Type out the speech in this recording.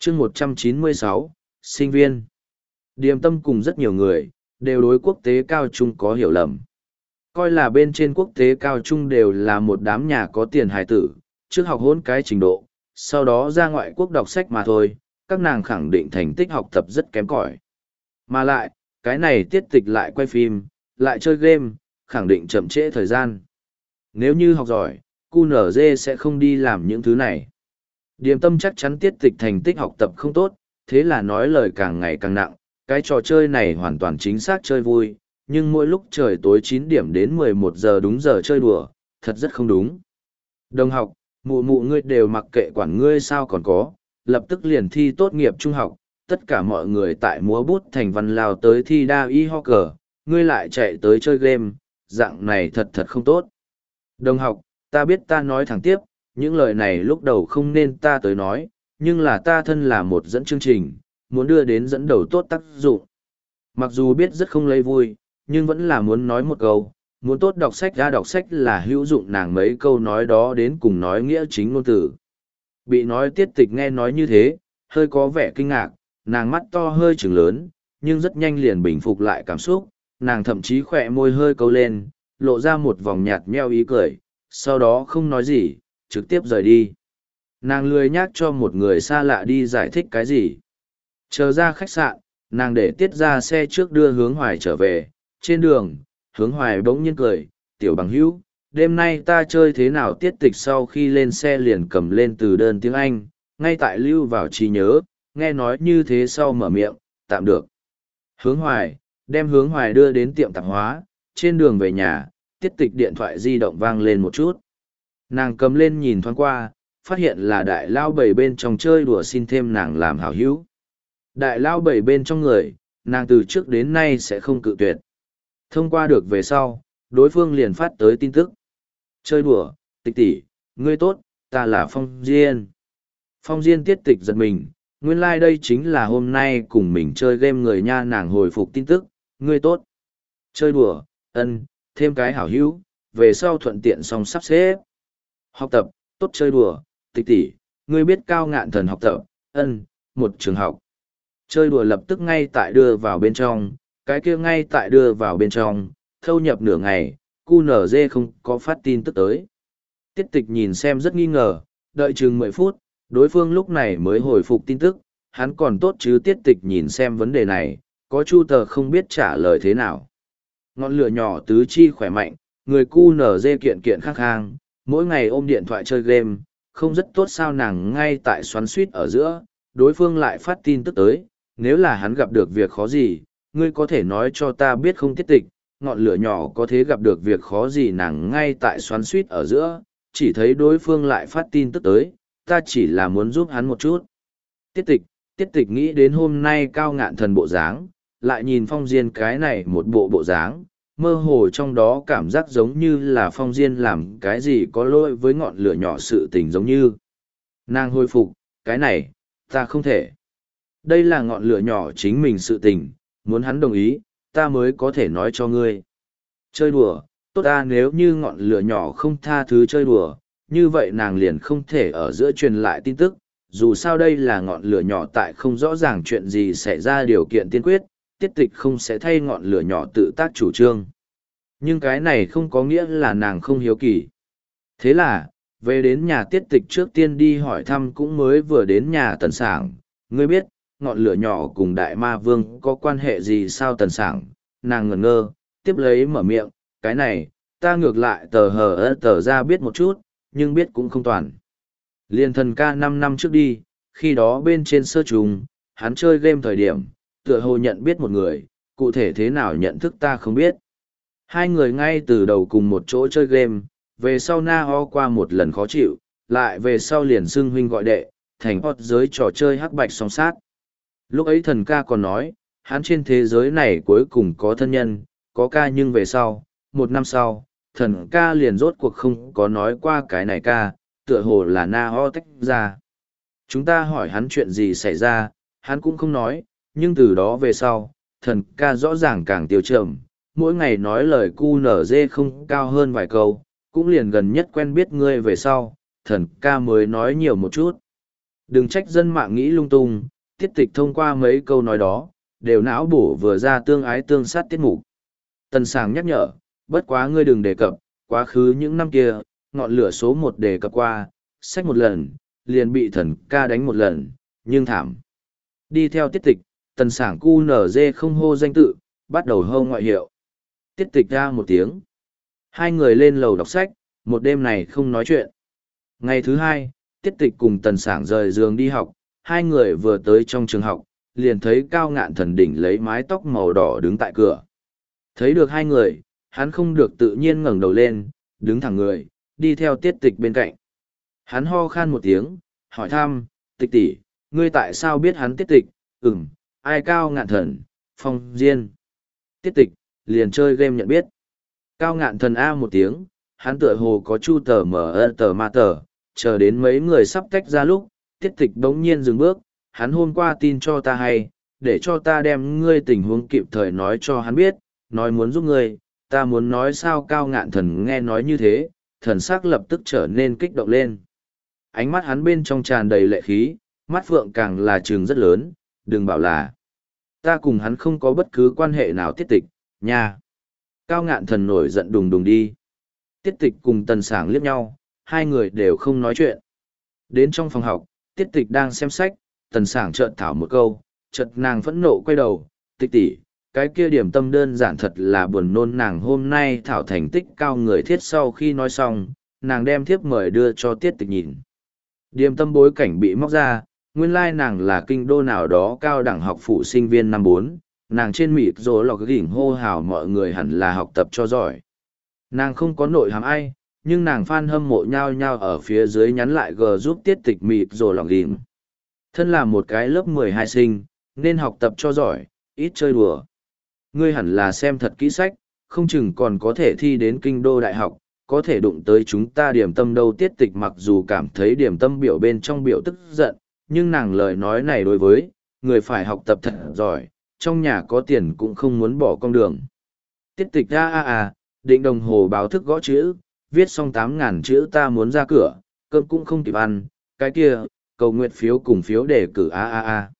chương 196, sinh viên. Điềm Tâm cùng rất nhiều người, đều đối quốc tế cao trung có hiểu lầm. Coi là bên trên quốc tế cao trung đều là một đám nhà có tiền hài tử, trước học hôn cái trình độ, sau đó ra ngoại quốc đọc sách mà thôi, các nàng khẳng định thành tích học tập rất kém cỏi. Mà lại, cái này tiết tịch lại quay phim, lại chơi game, khẳng định chậm trễ thời gian. Nếu như học giỏi, QNZ sẽ không đi làm những thứ này. Điềm Tâm chắc chắn tiết tịch thành tích học tập không tốt, thế là nói lời càng ngày càng nặng, cái trò chơi này hoàn toàn chính xác chơi vui, nhưng mỗi lúc trời tối 9 điểm đến 11 giờ đúng giờ chơi đùa, thật rất không đúng. Đồng học, mụ mụ ngươi đều mặc kệ quản ngươi sao còn có, lập tức liền thi tốt nghiệp trung học, tất cả mọi người tại múa bút thành văn lao tới thi đa y ho cờ, ngươi lại chạy tới chơi game, dạng này thật thật không tốt. Đồng học, ta biết ta nói thẳng tiếp, những lời này lúc đầu không nên ta tới nói, nhưng là ta thân là một dẫn chương trình, muốn đưa đến dẫn đầu tốt tác dụng. Mặc dù biết rất không lấy vui, nhưng vẫn là muốn nói một câu, muốn tốt đọc sách ra đọc sách là hữu dụng nàng mấy câu nói đó đến cùng nói nghĩa chính ngôn từ. Bị nói tiết tịch nghe nói như thế, hơi có vẻ kinh ngạc, nàng mắt to hơi trừng lớn, nhưng rất nhanh liền bình phục lại cảm xúc, nàng thậm chí khỏe môi hơi câu lên, lộ ra một vòng nhạt nheo ý cười, sau đó không nói gì, trực tiếp rời đi. Nàng lười nhác cho một người xa lạ đi giải thích cái gì. Chờ ra khách sạn, nàng để tiết ra xe trước đưa Hướng Hoài trở về, trên đường, Hướng Hoài bỗng nhiên cười, tiểu bằng hữu, đêm nay ta chơi thế nào tiết tịch sau khi lên xe liền cầm lên từ đơn tiếng Anh, ngay tại lưu vào trí nhớ, nghe nói như thế sau mở miệng, tạm được. Hướng Hoài, đem Hướng Hoài đưa đến tiệm tạp hóa, trên đường về nhà, tiết tịch điện thoại di động vang lên một chút. Nàng cầm lên nhìn thoáng qua, phát hiện là đại lao bảy bên trong chơi đùa xin thêm nàng làm hảo hữu. Đại lao bảy bên trong người, nàng từ trước đến nay sẽ không cự tuyệt. Thông qua được về sau, đối phương liền phát tới tin tức. Chơi đùa, tịch tỷ, ngươi tốt, ta là Phong Diên. Phong Diên tiết tịch giật mình, nguyên lai đây chính là hôm nay cùng mình chơi game người nha, nàng hồi phục tin tức, ngươi tốt. Chơi đùa, thêm cái hảo hữu, về sau thuận tiện xong sắp xếp. Học tập, tốt chơi đùa, tịch tỷ, ngươi biết Cao Ngạn Thần học tập, một trường học. Chơi đùa lập tức ngay tại đưa vào bên trong, cái kia ngay tại đưa vào bên trong, thâu nhập nửa ngày, QNZ không có phát tin tức tới. Tiết tịch nhìn xem rất nghi ngờ, đợi chừng 10 phút, đối phương lúc này mới hồi phục tin tức, hắn còn tốt chứ. Tiết tịch nhìn xem vấn đề này, có chu tờ không biết trả lời thế nào. Ngọn lửa nhỏ tứ chi khỏe mạnh, người QNZ kiện kiện khang khang, mỗi ngày ôm điện thoại chơi game, không rất tốt sao. Nàng ngay tại xoắn suýt ở giữa, đối phương lại phát tin tức tới, nếu là hắn gặp được việc khó gì, ngươi có thể nói cho ta biết không. Tiết tịch, ngọn lửa nhỏ có thể gặp được việc khó gì. Nàng ngay tại xoắn suýt ở giữa, chỉ thấy đối phương lại phát tin tức tới, ta chỉ là muốn giúp hắn một chút. Tiết tịch nghĩ đến hôm nay Cao Ngạn Thần bộ dáng, lại nhìn Phong Diên cái này một bộ dáng, mơ hồ trong đó cảm giác giống như là Phong Diên làm cái gì có lỗi với ngọn lửa nhỏ sự tình giống như. Nàng hồi phục, cái này, ta không thể. Đây là ngọn lửa nhỏ chính mình sự tình, muốn hắn đồng ý, ta mới có thể nói cho ngươi. Chơi đùa, tốt ta, nếu như ngọn lửa nhỏ không tha thứ chơi đùa, như vậy nàng liền không thể ở giữa truyền lại tin tức. Dù sao đây là ngọn lửa nhỏ tại không rõ ràng chuyện gì xảy ra điều kiện tiên quyết, tiết tịch không sẽ thay ngọn lửa nhỏ tự tác chủ trương. Nhưng cái này không có nghĩa là nàng không hiếu kỳ. Thế là, về đến nhà tiết tịch trước tiên đi hỏi thăm cũng mới vừa đến nhà Tần Sảng. Ngươi biết, ngọn lửa nhỏ cùng Đại Ma Vương có quan hệ gì sao? Tần Sảng, nàng ngẩn ngơ, tiếp lấy mở miệng, cái này, ta ngược lại tờ ra biết một chút, nhưng biết cũng không toàn. Liên Thần ca 5 năm trước đi, khi đó bên trên sơ trùng, hắn chơi game thời điểm, tựa hồ nhận biết một người, cụ thể thế nào nhận thức ta không biết. Hai người ngay từ đầu cùng một chỗ chơi game, về sau na ho qua một lần khó chịu, lại về sau liền xưng huynh gọi đệ, thành hot giới trò chơi hắc bạch song sát. Lúc ấy Thần ca còn nói, hắn trên thế giới này cuối cùng có thân nhân, có ca, nhưng về sau, một năm sau, Thần ca liền rốt cuộc không có nói qua cái này ca, tựa hồ là na ho tách ra. Chúng ta hỏi hắn chuyện gì xảy ra, hắn cũng không nói, nhưng từ đó về sau, Thần ca rõ ràng càng tiêu trầm, mỗi ngày nói lời QNZ không cao hơn vài câu, cũng liền gần nhất quen biết ngươi về sau, Thần ca mới nói nhiều một chút. Đừng trách dân mạng nghĩ lung tung, tiết tịch thông qua mấy câu nói đó, đều não bổ vừa ra tương ái tương sát tiết mục. Tần Sảng nhắc nhở, bất quá ngươi đừng đề cập, quá khứ những năm kia, ngọn lửa số một đề cập qua, sách một lần, liền bị thần ca đánh một lần, nhưng thảm. Đi theo tiết tịch, Tần Sảng cu nở dê không hô danh tự, bắt đầu hô ngoại hiệu. Tiết tịch ra một tiếng. Hai người lên lầu đọc sách, một đêm này không nói chuyện. Ngày thứ hai, tiết tịch cùng Tần Sảng rời giường đi học, hai người vừa tới trong trường học, liền thấy Cao Ngạn Thần đỉnh lấy mái tóc màu đỏ đứng tại cửa. Thấy được hai người, hắn không được tự nhiên ngẩng đầu lên, đứng thẳng người, đi theo tiết tịch bên cạnh. Hắn ho khan một tiếng, hỏi thăm, tịch tỷ, ngươi tại sao biết hắn tiết tịch? Ai Cao Ngạn Thần, Phong Diên. Tiết tịch, liền chơi game nhận biết. Cao Ngạn Thần A một tiếng, hắn tựa hồ có chu tờ mở tờ ma tờ, chờ đến mấy người sắp tách ra lúc, tiết tịch đống nhiên dừng bước, hắn hôm qua tin cho ta hay, để cho ta đem ngươi tình huống kịp thời nói cho hắn biết, nói muốn giúp ngươi, ta muốn nói sao. Cao Ngạn Thần nghe nói như thế, thần sắc lập tức trở nên kích động lên. Ánh mắt hắn bên trong tràn đầy lệ khí, mắt phượng càng là trường rất lớn, đừng bảo là ta cùng hắn không có bất cứ quan hệ nào. Tiết tịch, nha. Cao Ngạn Thần nổi giận đùng đùng đi. Tiết tịch cùng Tần Sảng liếc nhau, hai người đều không nói chuyện. Đến trong phòng học, tiết tịch đang xem sách, Tần Sảng chợt thảo một câu, chợt nàng phẫn nộ quay đầu, tịch tỷ, cái kia điểm tâm đơn giản thật là buồn nôn. Nàng hôm nay thảo thành tích cao người thiết. Sau khi nói xong, nàng đem thiếp mời đưa cho tiết tịch nhìn. Điểm tâm bối cảnh bị móc ra, nguyên lai nàng là kinh đô nào đó cao đẳng học phụ sinh viên năm 4, nàng trên mịt rồi lọc gỉnh hô hào mọi người hẳn là học tập cho giỏi. Nàng không có nội hàm ai, nhưng nàng fan hâm mộ nhau nhau ở phía dưới nhắn lại g giúp tiết tịch mịt rồi lọc gỉnh. Thân là một cái lớp 12 sinh, nên học tập cho giỏi, ít chơi đùa. Ngươi hẳn là xem thật kỹ sách, không chừng còn có thể thi đến kinh đô đại học, có thể đụng tới chúng ta. Điểm tâm đâu. Tiết tịch mặc dù cảm thấy điểm tâm biểu bên trong biểu tức giận, nhưng nàng lời nói này đối với người phải học tập thật giỏi, trong nhà có tiền cũng không muốn bỏ con đường. Tiết tịch định đồng hồ báo thức gõ chữ, viết xong 8.000 chữ ta muốn ra cửa, cơm cũng không kịp ăn, cái kia, cầu nguyện phiếu cùng phiếu đề cử